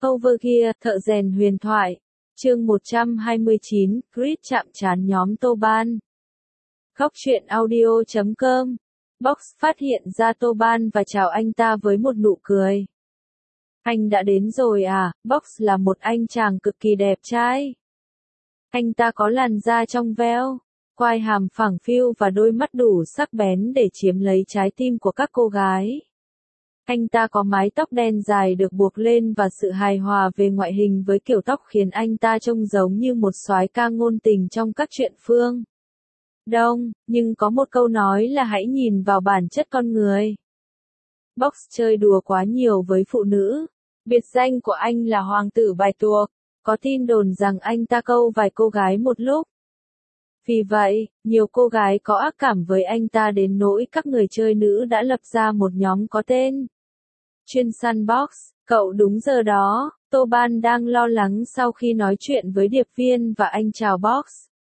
Overgear, thợ rèn huyền thoại. Chương 129, Chris chạm trán nhóm Toban. Góc truyện audio.com. Box phát hiện ra Toban và chào anh ta với một nụ cười. Anh đã đến rồi à? Box là một anh chàng cực kỳ đẹp trai. Anh ta có làn da trong veo, quai hàm phẳng phiu và đôi mắt đủ sắc bén để chiếm lấy trái tim của các cô gái. Anh ta có mái tóc đen dài được buộc lên và sự hài hòa về ngoại hình với kiểu tóc khiến anh ta trông giống như một soái ca ngôn tình trong các truyện phương Đông, nhưng có một câu nói là hãy nhìn vào bản chất con người. Box chơi đùa quá nhiều với phụ nữ. Biệt danh của anh là Hoàng tử Bạch Tuộc. Có tin đồn rằng anh ta câu vài cô gái một lúc. Vì vậy, nhiều cô gái có ác cảm với anh ta đến nỗi các người chơi nữ đã lập ra một nhóm có tên chuyên săn Box. Cậu đúng giờ đó, Toban đang lo lắng sau khi nói chuyện với điệp viên và anh chào Box.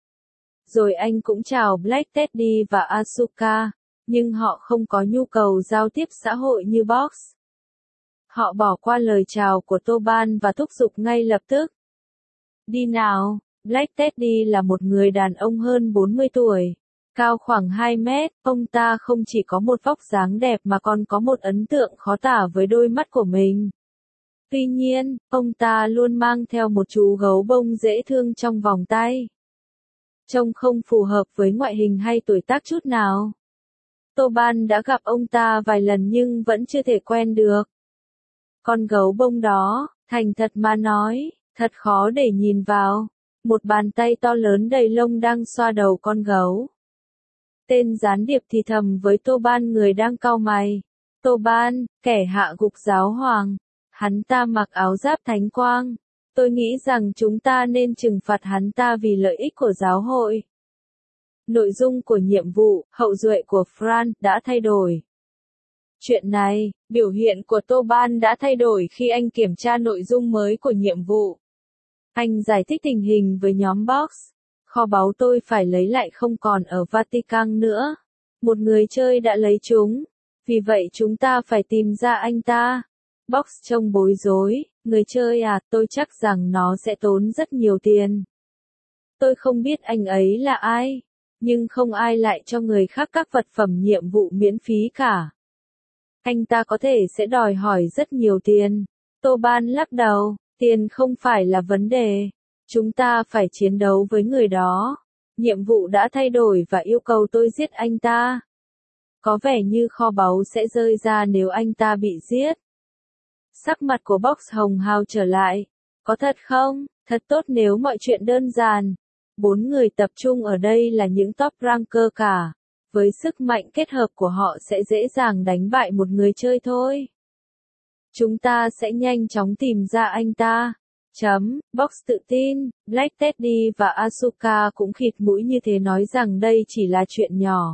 Rồi anh cũng chào Black Teddy và Asuka, nhưng họ không có nhu cầu giao tiếp xã hội như Box. Họ bỏ qua lời chào của Toban và thúc giục ngay lập tức. Đi nào! Black Teddy là một người đàn ông hơn 40 tuổi, cao khoảng 2 mét, ông ta không chỉ có một vóc dáng đẹp mà còn có một ấn tượng khó tả với đôi mắt của mình. Tuy nhiên, ông ta luôn mang theo một chú gấu bông dễ thương trong vòng tay. Trông không phù hợp với ngoại hình hay tuổi tác chút nào. Toban đã gặp ông ta vài lần nhưng vẫn chưa thể quen được. Con gấu bông đó, thành thật mà nói, thật khó để nhìn vào. Một bàn tay to lớn đầy lông đang xoa đầu con gấu. Tên gián điệp thì thầm với Toban người đang cau mày. Toban, kẻ hạ gục giáo hoàng. Hắn ta mặc áo giáp thánh quang. Tôi nghĩ rằng chúng ta nên trừng phạt hắn ta vì lợi ích của giáo hội. Nội dung của nhiệm vụ, hậu duệ của Fran, đã thay đổi. Chuyện này, biểu hiện của Toban đã thay đổi khi anh kiểm tra nội dung mới của nhiệm vụ. Anh giải thích tình hình với nhóm Box. Kho báu tôi phải lấy lại không còn ở Vatican nữa. Một người chơi đã lấy chúng. Vì vậy chúng ta phải tìm ra anh ta. Box trông bối rối. Người chơi à, tôi chắc rằng nó sẽ tốn rất nhiều tiền. Tôi không biết anh ấy là ai. Nhưng không ai lại cho người khác các vật phẩm nhiệm vụ miễn phí cả. Anh ta có thể sẽ đòi hỏi rất nhiều tiền. Toban lắc đầu. Tiền không phải là vấn đề. Chúng ta phải chiến đấu với người đó. Nhiệm vụ đã thay đổi và yêu cầu tôi giết anh ta. Có vẻ như kho báu sẽ rơi ra nếu anh ta bị giết. Sắc mặt của Box hồng hào trở lại. Có thật không? Thật tốt nếu mọi chuyện đơn giản. 4 người tập trung ở đây là những top ranker cả. Với sức mạnh kết hợp của họ sẽ dễ dàng đánh bại một người chơi thôi. Chúng ta sẽ nhanh chóng tìm ra anh ta. Box tự tin, Black Teddy và Asuka cũng khịt mũi như thế nói rằng đây chỉ là chuyện nhỏ.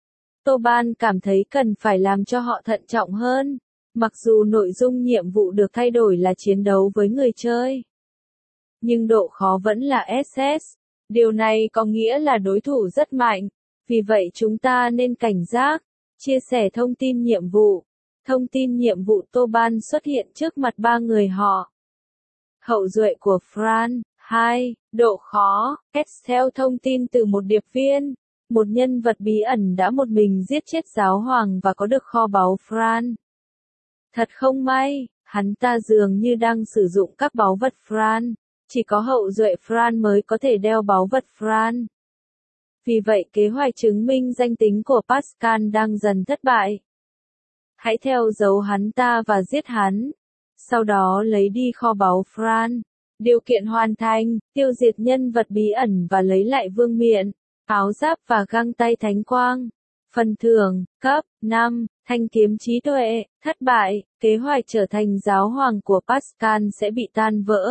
Toban cảm thấy cần phải làm cho họ thận trọng hơn. Mặc dù nội dung nhiệm vụ được thay đổi là chiến đấu với người chơi. Nhưng độ khó vẫn là SS. Điều này có nghĩa là đối thủ rất mạnh. Vì vậy chúng ta nên cảnh giác. Chia sẻ thông tin nhiệm vụ. Thông tin nhiệm vụ Toban xuất hiện trước mặt 3 người họ. Hậu duệ của Fran. 2. Độ khó. S theo thông tin từ một điệp viên. Một nhân vật bí ẩn đã một mình giết chết giáo hoàng và có được kho báu Fran. Thật không may, hắn ta dường như đang sử dụng các báu vật Fran. Chỉ có hậu duệ Fran mới có thể đeo báu vật Fran. Vì vậy kế hoạch chứng minh danh tính của Pascal đang dần thất bại. Hãy theo dấu hắn ta và giết hắn. Sau đó lấy đi kho báu Fran. Điều kiện hoàn thành, tiêu diệt nhân vật bí ẩn và lấy lại vương miện, áo giáp và găng tay thánh quang. Phần thưởng, cấp 5, thanh kiếm trí tuệ, thất bại, kế hoạch trở thành giáo hoàng của Pascal sẽ bị tan vỡ.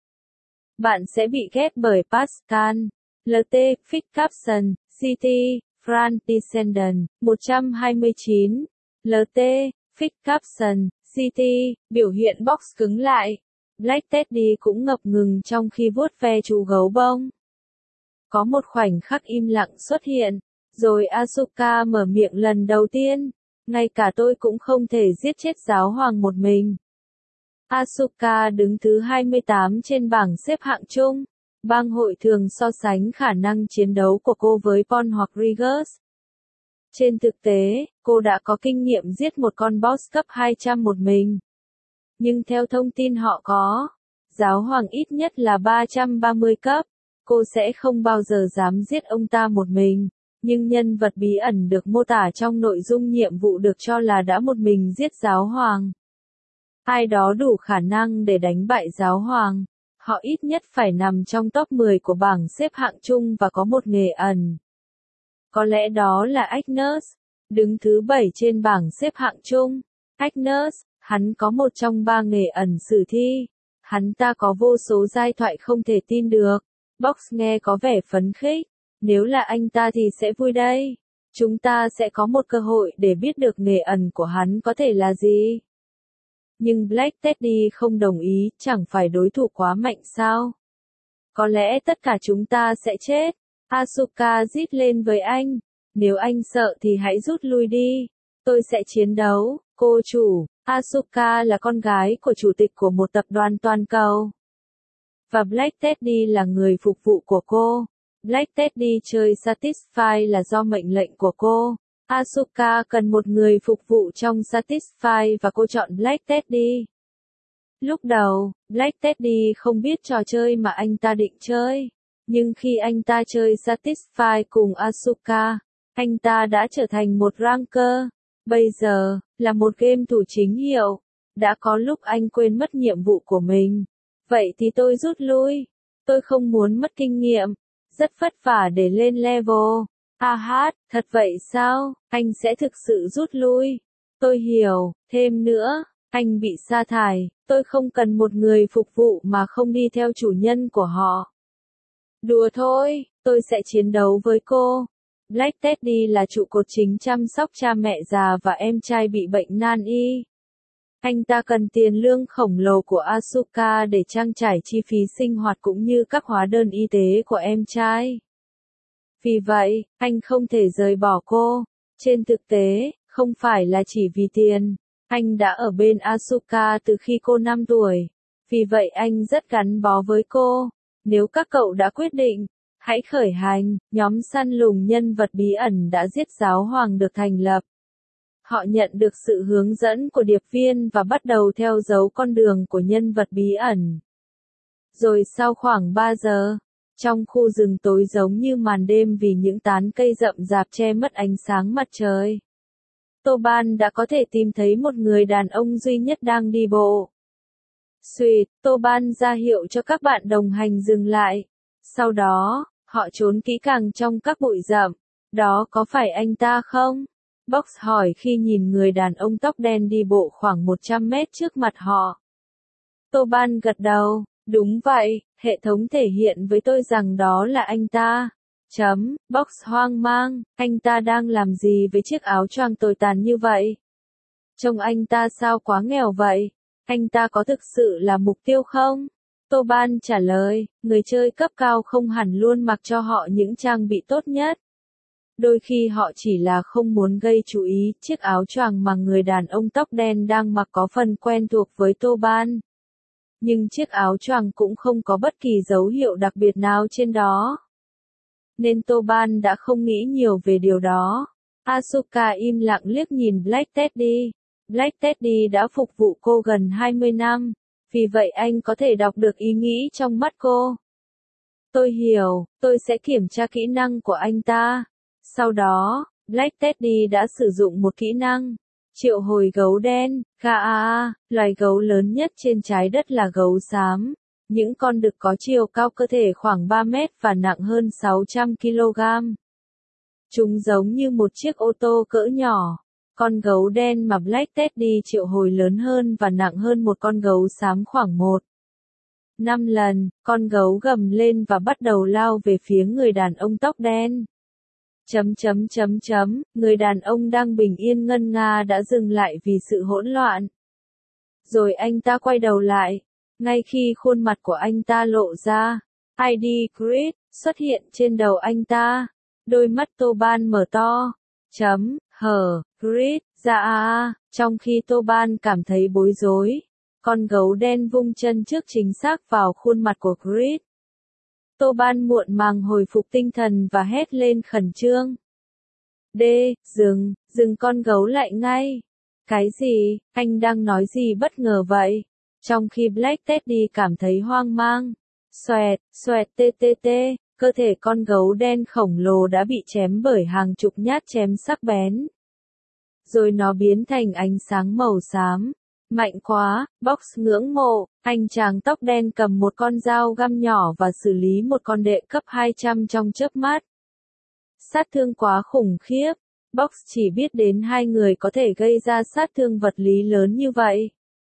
Bạn sẽ bị ghét bởi Pascal. LT, Fix Capson, CT, Fran Descendant, 129. LT, Fix Capson, CT, biểu hiện Box cứng lại. Black Teddy cũng ngập ngừng trong khi vuốt ve chú gấu bông. Có một khoảnh khắc im lặng xuất hiện, rồi Asuka mở miệng lần đầu tiên. Ngay cả tôi cũng không thể giết chết giáo hoàng một mình. Asuka đứng thứ 28 trên bảng xếp hạng chung. Bang hội thường so sánh khả năng chiến đấu của cô với Paul hoặc Rigus. Trên thực tế, cô đã có kinh nghiệm giết một con boss cấp 200 một mình. Nhưng theo thông tin họ có, giáo hoàng ít nhất là 330 cấp. Cô sẽ không bao giờ dám giết ông ta một mình. Nhưng nhân vật bí ẩn được mô tả trong nội dung nhiệm vụ được cho là đã một mình giết giáo hoàng. Ai đó đủ khả năng để đánh bại giáo hoàng. Họ ít nhất phải nằm trong top 10 của bảng xếp hạng chung và có một nghề ẩn. Có lẽ đó là Agnes, đứng thứ 7 trên bảng xếp hạng chung. Agnes, hắn có một trong 3 nghề ẩn sử thi. Hắn ta có vô số giai thoại không thể tin được. Box nghe có vẻ phấn khích. Nếu là anh ta thì sẽ vui đây. Chúng ta sẽ có một cơ hội để biết được nghề ẩn của hắn có thể là gì. Nhưng Black Teddy không đồng ý, chẳng phải đối thủ quá mạnh sao? Có lẽ tất cả chúng ta sẽ chết. Asuka rít lên với anh. Nếu anh sợ thì hãy rút lui đi. Tôi sẽ chiến đấu, cô chủ. Asuka là con gái của chủ tịch của một tập đoàn toàn cầu. Và Black Teddy là người phục vụ của cô. Black Teddy chơi Satisfy là do mệnh lệnh của cô. Asuka cần một người phục vụ trong Satisfy và cô chọn Black Teddy. Lúc đầu, Black Teddy không biết trò chơi mà anh ta định chơi. Nhưng khi anh ta chơi Satisfy cùng Asuka, anh ta đã trở thành một ranker. Bây giờ, là một game thủ chính hiệu. Đã có lúc anh quên mất nhiệm vụ của mình. Vậy thì tôi rút lui. Tôi không muốn mất kinh nghiệm. Rất vất vả để lên level. Thật vậy sao? Anh sẽ thực sự rút lui. Tôi hiểu. Thêm nữa, anh bị sa thải. Tôi không cần một người phục vụ mà không đi theo chủ nhân của họ. Đùa thôi, tôi sẽ chiến đấu với cô. Black Teddy là trụ cột chính chăm sóc cha mẹ già và em trai bị bệnh nan y. Anh ta cần tiền lương khổng lồ của Asuka để trang trải chi phí sinh hoạt cũng như các hóa đơn y tế của em trai. Vì vậy, anh không thể rời bỏ cô. Trên thực tế, không phải là chỉ vì tiền. Anh đã ở bên Asuka từ khi cô 5 tuổi. Vì vậy anh rất gắn bó với cô. Nếu các cậu đã quyết định, hãy khởi hành. Nhóm săn lùng nhân vật bí ẩn đã giết giáo hoàng được thành lập. Họ nhận được sự hướng dẫn của điệp viên và bắt đầu theo dấu con đường của nhân vật bí ẩn. Rồi sau khoảng 3 giờ, trong khu rừng tối giống như màn đêm vì những tán cây rậm rạp che mất ánh sáng mặt trời, Toban đã có thể tìm thấy một người đàn ông duy nhất đang đi bộ. Xuỵt, Toban ra hiệu cho các bạn đồng hành dừng lại. Sau đó, họ trốn kỹ càng trong các bụi rậm. Đó có phải anh ta không? Box hỏi khi nhìn người đàn ông tóc đen đi bộ khoảng 100 mét trước mặt họ. Toban gật đầu, đúng vậy, hệ thống thể hiện với tôi rằng đó là anh ta. Box hoang mang, anh ta đang làm gì với chiếc áo choàng tồi tàn như vậy? Trông anh ta sao quá nghèo vậy? Anh ta có thực sự là mục tiêu không? Toban trả lời, người chơi cấp cao không hẳn luôn mặc cho họ những trang bị tốt nhất. Đôi khi họ chỉ là không muốn gây chú ý, chiếc áo choàng mà người đàn ông tóc đen đang mặc có phần quen thuộc với Toban. Nhưng chiếc áo choàng cũng không có bất kỳ dấu hiệu đặc biệt nào trên đó. Nên Toban đã không nghĩ nhiều về điều đó. Asuka im lặng liếc nhìn Black Teddy. Black Teddy đã phục vụ cô gần 20 năm, vì vậy anh có thể đọc được ý nghĩ trong mắt cô. Tôi hiểu, tôi sẽ kiểm tra kỹ năng của anh ta. Sau đó, Black Teddy đã sử dụng một kỹ năng. Triệu hồi gấu đen, Kaa, loài gấu lớn nhất trên trái đất là gấu xám. Những con đực có chiều cao cơ thể khoảng 3 mét và nặng hơn 600 kg. Chúng giống như một chiếc ô tô cỡ nhỏ. Con gấu đen mà Black Teddy triệu hồi lớn hơn và nặng hơn một con gấu xám khoảng 1,5 lần. Con gấu gầm lên và bắt đầu lao về phía người đàn ông tóc đen. Người đàn ông đang bình yên ngân nga đã dừng lại vì sự hỗn loạn. Rồi anh ta quay đầu lại. Ngay khi khuôn mặt của anh ta lộ ra, ID Grid xuất hiện trên đầu anh ta. Đôi mắt Toban mở to. Grid ra trong khi Toban cảm thấy bối rối. Con gấu đen vung chân trước chính xác vào khuôn mặt của Creed. Toban muộn màng hồi phục tinh thần và hét lên khẩn trương. Dừng con gấu lại ngay. Cái gì, anh đang nói gì bất ngờ vậy? Trong khi Black Teddy cảm thấy hoang mang. Xoẹt ttt, cơ thể con gấu đen khổng lồ đã bị chém bởi hàng chục nhát chém sắc bén. Rồi nó biến thành ánh sáng màu xám. Mạnh quá, Box ngưỡng mộ, anh chàng tóc đen cầm một con dao găm nhỏ và xử lý một con đệ cấp 200 trong chớp mắt. Sát thương quá khủng khiếp, Box chỉ biết đến hai người có thể gây ra sát thương vật lý lớn như vậy.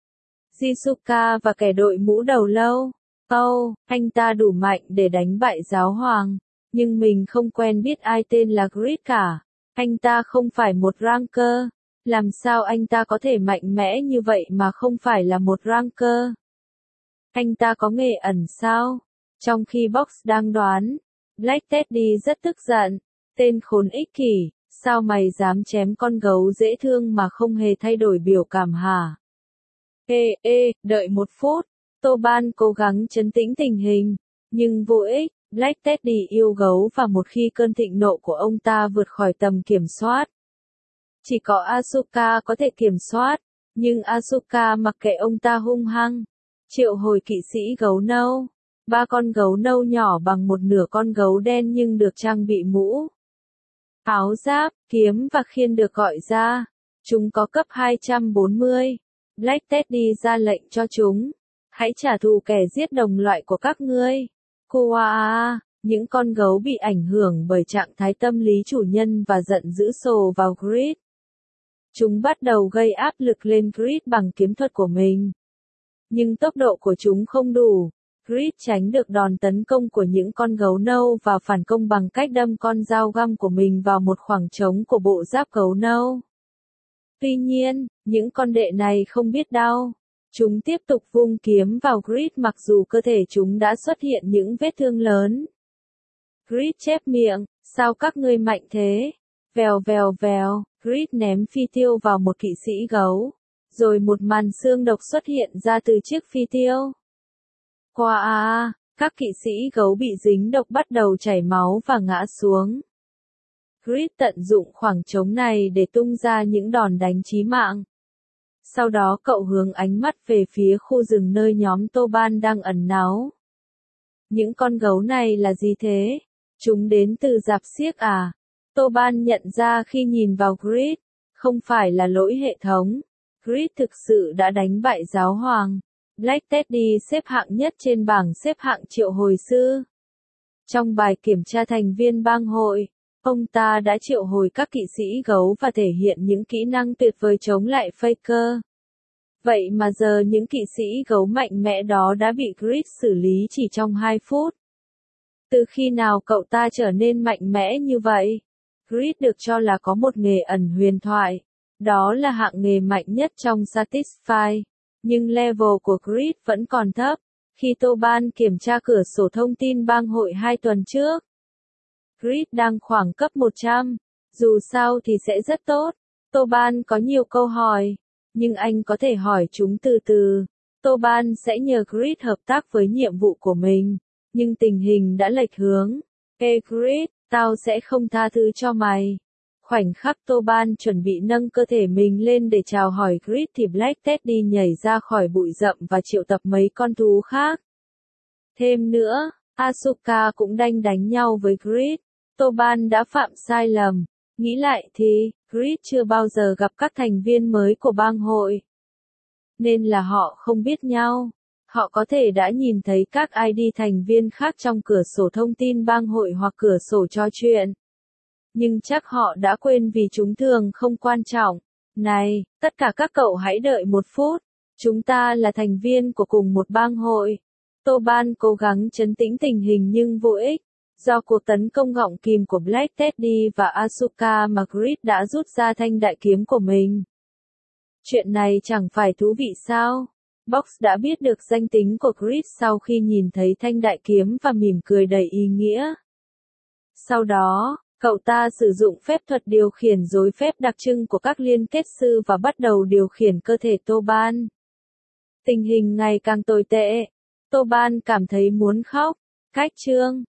Jisuka và kẻ đội mũ đầu lâu. Anh ta đủ mạnh để đánh bại giáo hoàng, nhưng mình không quen biết ai tên là Creed cả. Anh ta không phải một ranker. Làm sao anh ta có thể mạnh mẽ như vậy mà không phải là một ranker? Anh ta có nghề ẩn sao? Trong khi Box đang đoán, Black Teddy rất tức giận. Tên khốn ích kỷ, sao mày dám chém con gấu dễ thương mà không hề thay đổi biểu cảm hả? Đợi một phút. Toban cố gắng trấn tĩnh tình hình, nhưng vô ích. Black Teddy yêu gấu và một khi cơn thịnh nộ của ông ta vượt khỏi tầm kiểm soát. Chỉ có Asuka có thể kiểm soát, nhưng Asuka mặc kệ ông ta hung hăng. Triệu hồi kỵ sĩ gấu nâu. 3 con gấu nâu nhỏ bằng một nửa con gấu đen nhưng được trang bị mũ, áo giáp, kiếm và khiên được gọi ra. Chúng có cấp 240. Black Teddy ra lệnh cho chúng. Hãy trả thù kẻ giết đồng loại của các ngươi. Koa, những con gấu bị ảnh hưởng bởi trạng thái tâm lý chủ nhân và giận dữ sồ vào Creed. Chúng bắt đầu gây áp lực lên Creed bằng kiếm thuật của mình. Nhưng tốc độ của chúng không đủ. Creed tránh được đòn tấn công của những con gấu nâu và phản công bằng cách đâm con dao găm của mình vào một khoảng trống của bộ giáp gấu nâu. Tuy nhiên, những con đệ này không biết đau. Chúng tiếp tục vung kiếm vào Creed mặc dù cơ thể chúng đã xuất hiện những vết thương lớn. Creed chép miệng, sao các ngươi mạnh thế? Vèo, Creed ném phi tiêu vào một kỵ sĩ gấu. Rồi một màn xương độc xuất hiện ra từ chiếc phi tiêu. Các kỵ sĩ gấu bị dính độc bắt đầu chảy máu và ngã xuống. Creed tận dụng khoảng trống này để tung ra những đòn đánh chí mạng. Sau đó cậu hướng ánh mắt về phía khu rừng nơi nhóm Toban đang ẩn náu. Những con gấu này là gì thế? Chúng đến từ rạp xiếc à? Toban nhận ra khi nhìn vào Creed. Không phải là lỗi hệ thống. Creed thực sự đã đánh bại giáo hoàng. Black Teddy xếp hạng nhất trên bảng xếp hạng triệu hồi sư. Trong bài kiểm tra thành viên bang hội, ông ta đã triệu hồi các kỵ sĩ gấu và thể hiện những kỹ năng tuyệt vời chống lại Faker. Vậy mà giờ những kỵ sĩ gấu mạnh mẽ đó đã bị Creed xử lý chỉ trong 2 phút. Từ khi nào cậu ta trở nên mạnh mẽ như vậy? Creed được cho là có một nghề ẩn huyền thoại. Đó là hạng nghề mạnh nhất trong Satisfy. Nhưng level của Creed vẫn còn thấp. Khi Toban kiểm tra cửa sổ thông tin bang hội 2 tuần trước, Creed đang khoảng cấp 100. Dù sao thì sẽ rất tốt. Toban có nhiều câu hỏi, nhưng anh có thể hỏi chúng từ từ. Toban sẽ nhờ Creed hợp tác với nhiệm vụ của mình. Nhưng tình hình đã lệch hướng. Creed, tao sẽ không tha thứ cho mày. Khoảnh khắc Toban chuẩn bị nâng cơ thể mình lên để chào hỏi Creed thì Black Teddy nhảy ra khỏi bụi rậm và triệu tập mấy con thú khác. Thêm nữa, Asuka cũng đanh đánh nhau với Creed. Toban đã phạm sai lầm. Nghĩ lại thì, Creed chưa bao giờ gặp các thành viên mới của bang hội. Nên là họ không biết nhau. Họ có thể đã nhìn thấy các ID thành viên khác trong cửa sổ thông tin bang hội hoặc cửa sổ trò chuyện. Nhưng chắc họ đã quên vì chúng thường không quan trọng. Này, tất cả các cậu hãy đợi một phút. Chúng ta là thành viên của cùng một bang hội. Toban cố gắng trấn tĩnh tình hình nhưng vô ích. Do cuộc tấn công gọng kìm của Black Teddy và Asuka mà Creed đã rút ra thanh đại kiếm của mình. Chuyện này chẳng phải thú vị sao? Box đã biết được danh tính của Creed sau khi nhìn thấy thanh đại kiếm và mỉm cười đầy ý nghĩa. Sau đó, cậu ta sử dụng phép thuật điều khiển rối phép đặc trưng của các liên kết sư và bắt đầu điều khiển cơ thể Toban. Tình hình ngày càng tồi tệ. Tô Ban cảm thấy muốn khóc. Cách chương